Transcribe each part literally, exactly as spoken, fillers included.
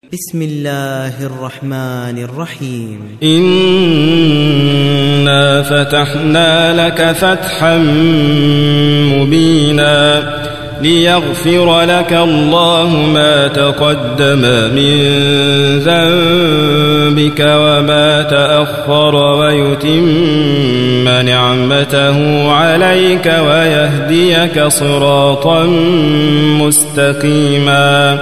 بسم الله الرحمن الرحيم. إنا فتحنا لك فتحا مبينا ليغفر لك الله ما تقدم من ذنبك وما تأخر ويتم نعمته عليك ويهديك صراطا مستقيما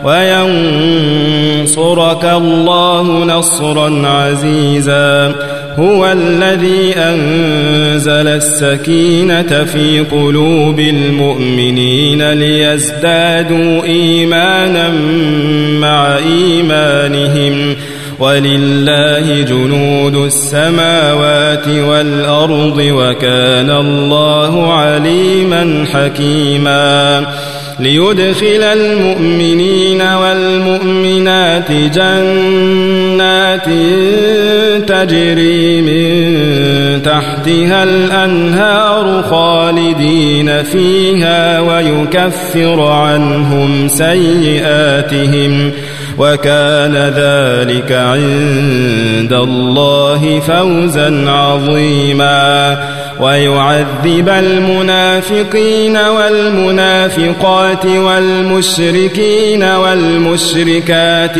وينصرك الله نصرا عزيزا. هو الذي أنزل السكينة في قلوب المؤمنين ليزدادوا إيمانا مع إيمانهم ولله جنود السماوات والأرض وكان الله عليما حكيما. ليدخل المؤمنين والمؤمنات جنات تجري من تحتها الأنهار خالدين فيها ويكفر عنهم سيئاتهم وكان ذلك عند الله فوزا عظيما. ويعذب المنافقين والمنافقات والمشركين والمشركات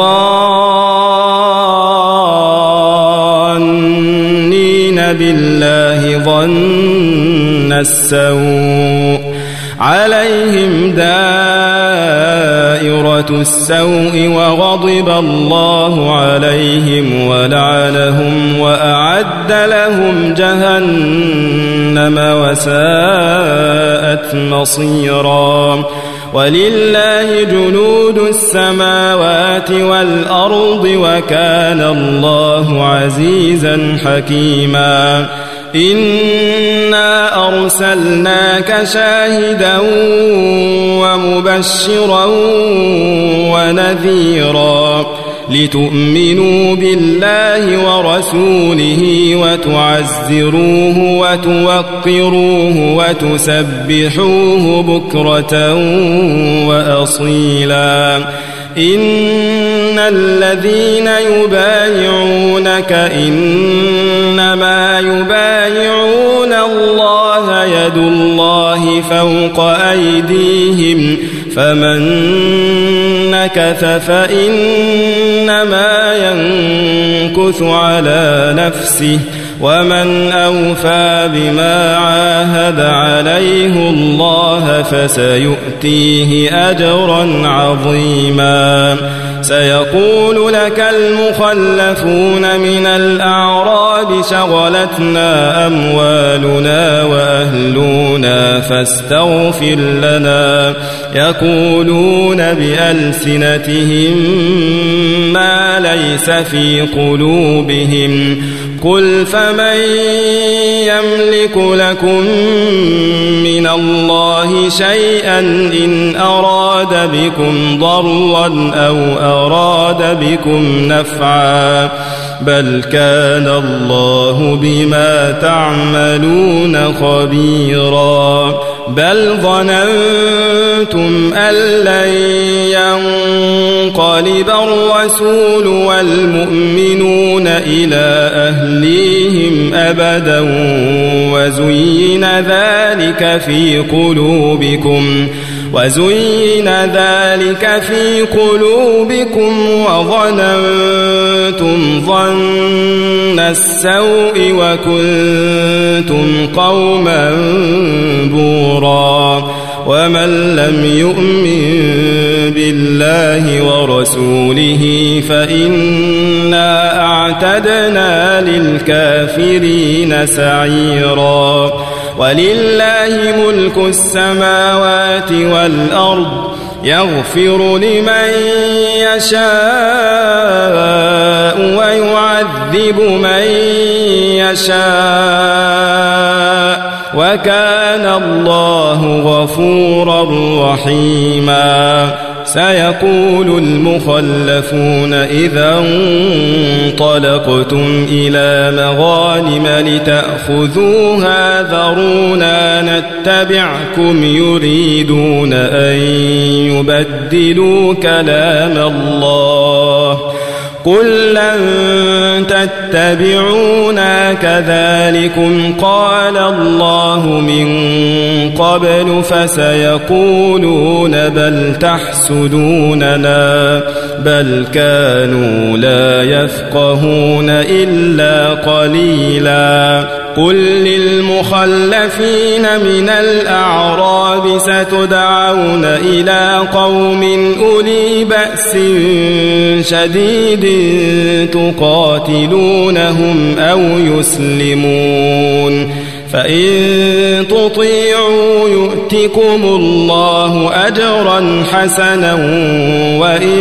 الظانين بالله ظن السوء عليهم دائرة السوء وغضب الله عليهم ولعنهم وأعد لهم جهنم وساءت مصيرا. ولله جنود السماوات والأرض وكان الله عزيزا حكيما. إنا أرسلناك شاهدا ومبشرا ونذيرا لتؤمنوا بالله ورسوله وتعزروه وتوقروه وتسبحوه بكرة وأصيلا. إن الذين يبايعونك إنما يبايعون الله يد الله فوق أيديهم فمن نكث فإنما ينكث على نفسه ومن أوفى بما عاهد عليه الله فسيؤتيه أجرا عظيما. سيقول لك المخلفون من الأعراب شغلتنا أموالنا وأهلنا فاستغفر لنا يقولون بألسنتهم ما ليس في قلوبهم قل فمن يملك لكم من الله شيئا إن أراد بكم ضرا أو أراد بكم نفعا بل كان الله بما تعملون خبيرا. بل ظننتم أن لن ينقلب الرسول والمؤمنون إلى أهليهم أبدا وزين ذلك في قلوبكم وزين ذلك في قلوبكم وظننتم ظن السوء وكنتم قوما بورا. ومن لم يؤمن بالله ورسوله فإنا أعتدنا للكافرين سعيرا. ولله ملك السماوات والأرض يغفر لمن يشاء ويعذب من يشاء وكان الله غفورا رحيما. سيقول المخلفون إذا انطلقتم إلى مغانم لتأخذوها ذرونا نتبعكم يريدون أن يبدلوا كلام الله قل لن تتبعونا كذلكم قال الله من قبل فسيقولون بل تحسدوننا بل كانوا لا يفقهون إلا قليلا قل للمخلفين من الأعراب ستدعون إلى قوم أولي بأس شديد تقاتلونهم أو يسلمون فإن تطيعوا يؤتكم الله أجرا حسنا وإن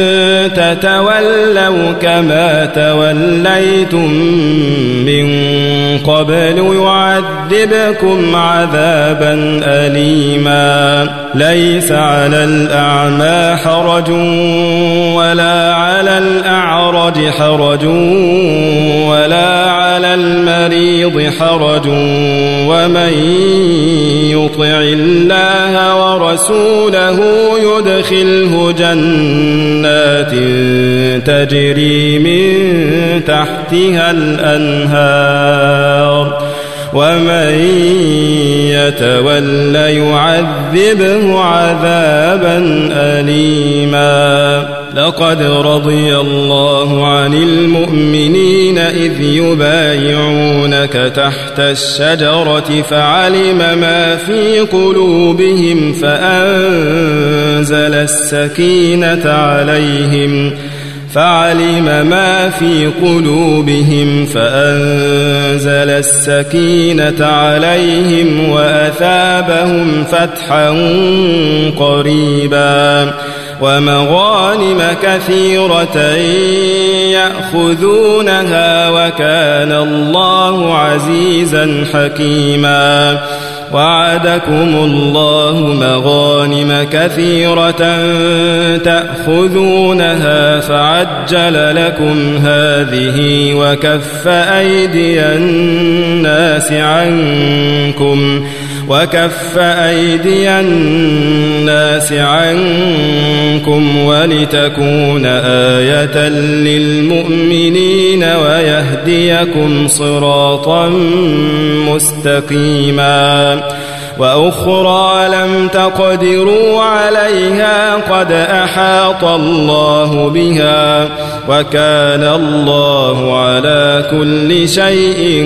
تتولوا كما توليتم من قبل يعذبكم عذابا أليما ليس على الأعمى حرج ولا على الأعرج حرج ولا على المريض حرج ومن يطع الله ورسوله يدخله جنات تجري من تحتها الأنهار ومن يتول يعذبه عذابا أليما لقد رضي الله عن المؤمنين إذ يبايعونك تحت الشجرة فعلم ما في قلوبهم فأنزل السكينة عليهم فعلم ما في قلوبهم فأنزل السكينة عليهم وأثابهم فتحا قريبا ومغانم كثيرة يأخذونها وكان الله عزيزا حكيما وعدكم الله مغانم كثيرة تأخذونها فعجل لكم هذه وكف أيدي الناس عنكم وكف أيدي الناس عنكم ولتكون آية للمؤمنين ويهديكم صراطا مستقيما وأخرى لم تقدروا عليها قد أحاط الله بها وكان الله على كل شيء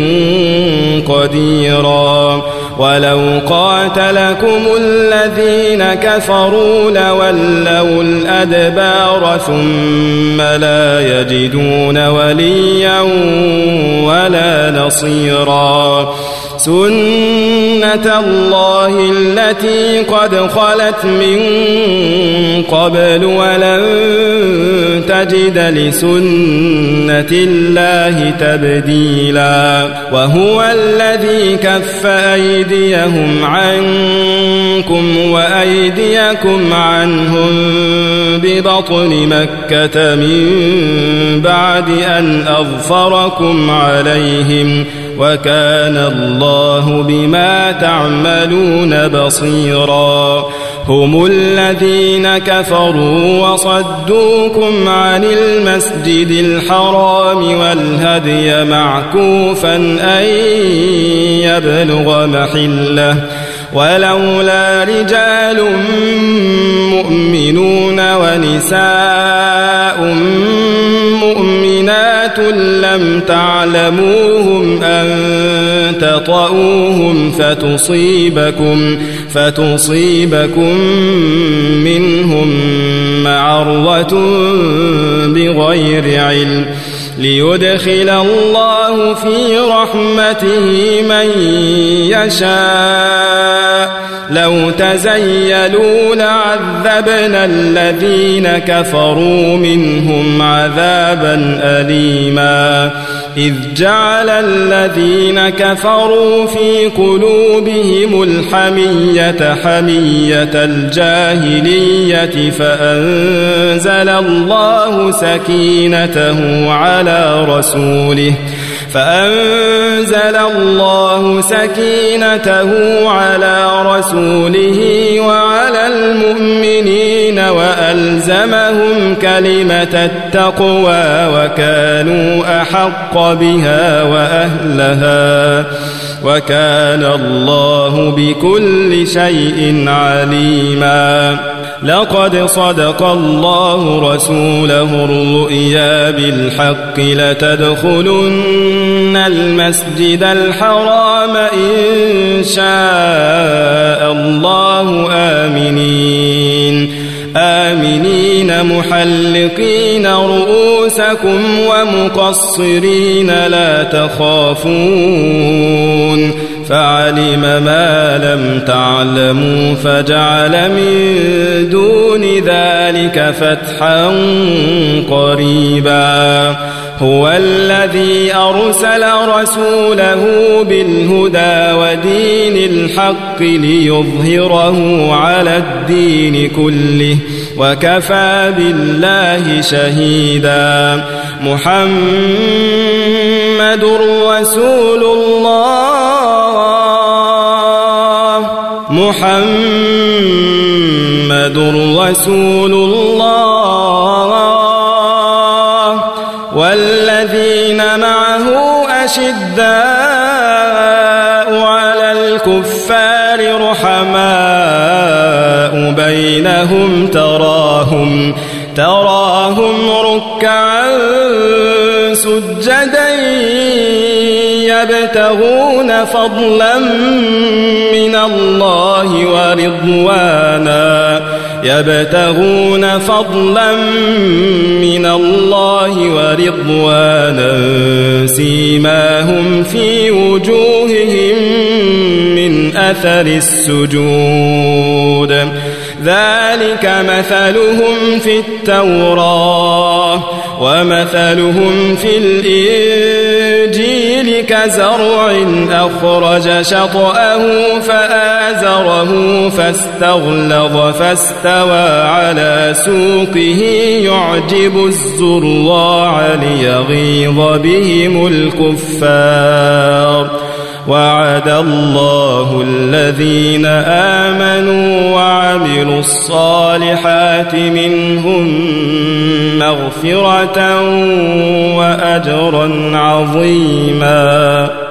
قديرا ولو قاتلكم الذين كفروا لولوا الأدبار ثم لا يجدون وليا ولا نصيرا سنة الله التي قد خلت من قبل ولن تجد لسنة الله تبديلا وهو الذي كف أيديهم عنكم وأيديكم عنهم ببطن مكة من بعد أن أظفركم عليهم وكان الله بما تعملون بصيرا هم الذين كفروا وصدوكم عن المسجد الحرام والهدي معكوفا أن يبلغ محله ولولا رجال مؤمنون ونساء مؤمنات لم تعلموهم أن تطؤوهم فتصيبكم فتصيبكم منهم معرة بغير علم ليدخل الله في رحمته من يشاء لو تزيلوا لعذبنا الذين كفروا منهم عذابا أليما إذ جعل الذين كفروا في قلوبهم الحمية حمية الجاهلية فأنزل الله سكينته على رسوله فأنزل الله سكينته على رسوله وعلى المؤمنين وألزمهم كلمة التقوى وكانوا أحق بها وأهلها وكان الله بكل شيء عليما. لقد صدق الله رسوله الرؤيا بالحق لتدخلن المسجد الحرام إن شاء الله آمنين آمنين محلقين رؤوسكم ومقصرين لا تخافون فعلم ما لم تعلموا فجعل من دون ذلك فتحا قريبا. هو الذي أرسل رسوله بالهدى ودين الحق ليظهره على الدين كله وكفى بالله شهيدا. محمد رسول الله محمد رسول الله والذين معه أشداء على الكفار رحماء بينهم تراهم تراهم ركعا سجدا يبتغون فضلا من الله ورضوانا يبتغون فضلا من الله ورضوانا سيماهم في وجوههم من أثر السجود ذلك مثلهم في التوراة ومثلهم في الإنجيل كزرع أخرج شطأه فآزره فاستغلظ فاستوى على سوقه يعجب الزراع ليغيظ بهم الكفار. وعد الله الذين آمنوا وعملوا الصالحات منهم مغفرة وأجرا عظيما.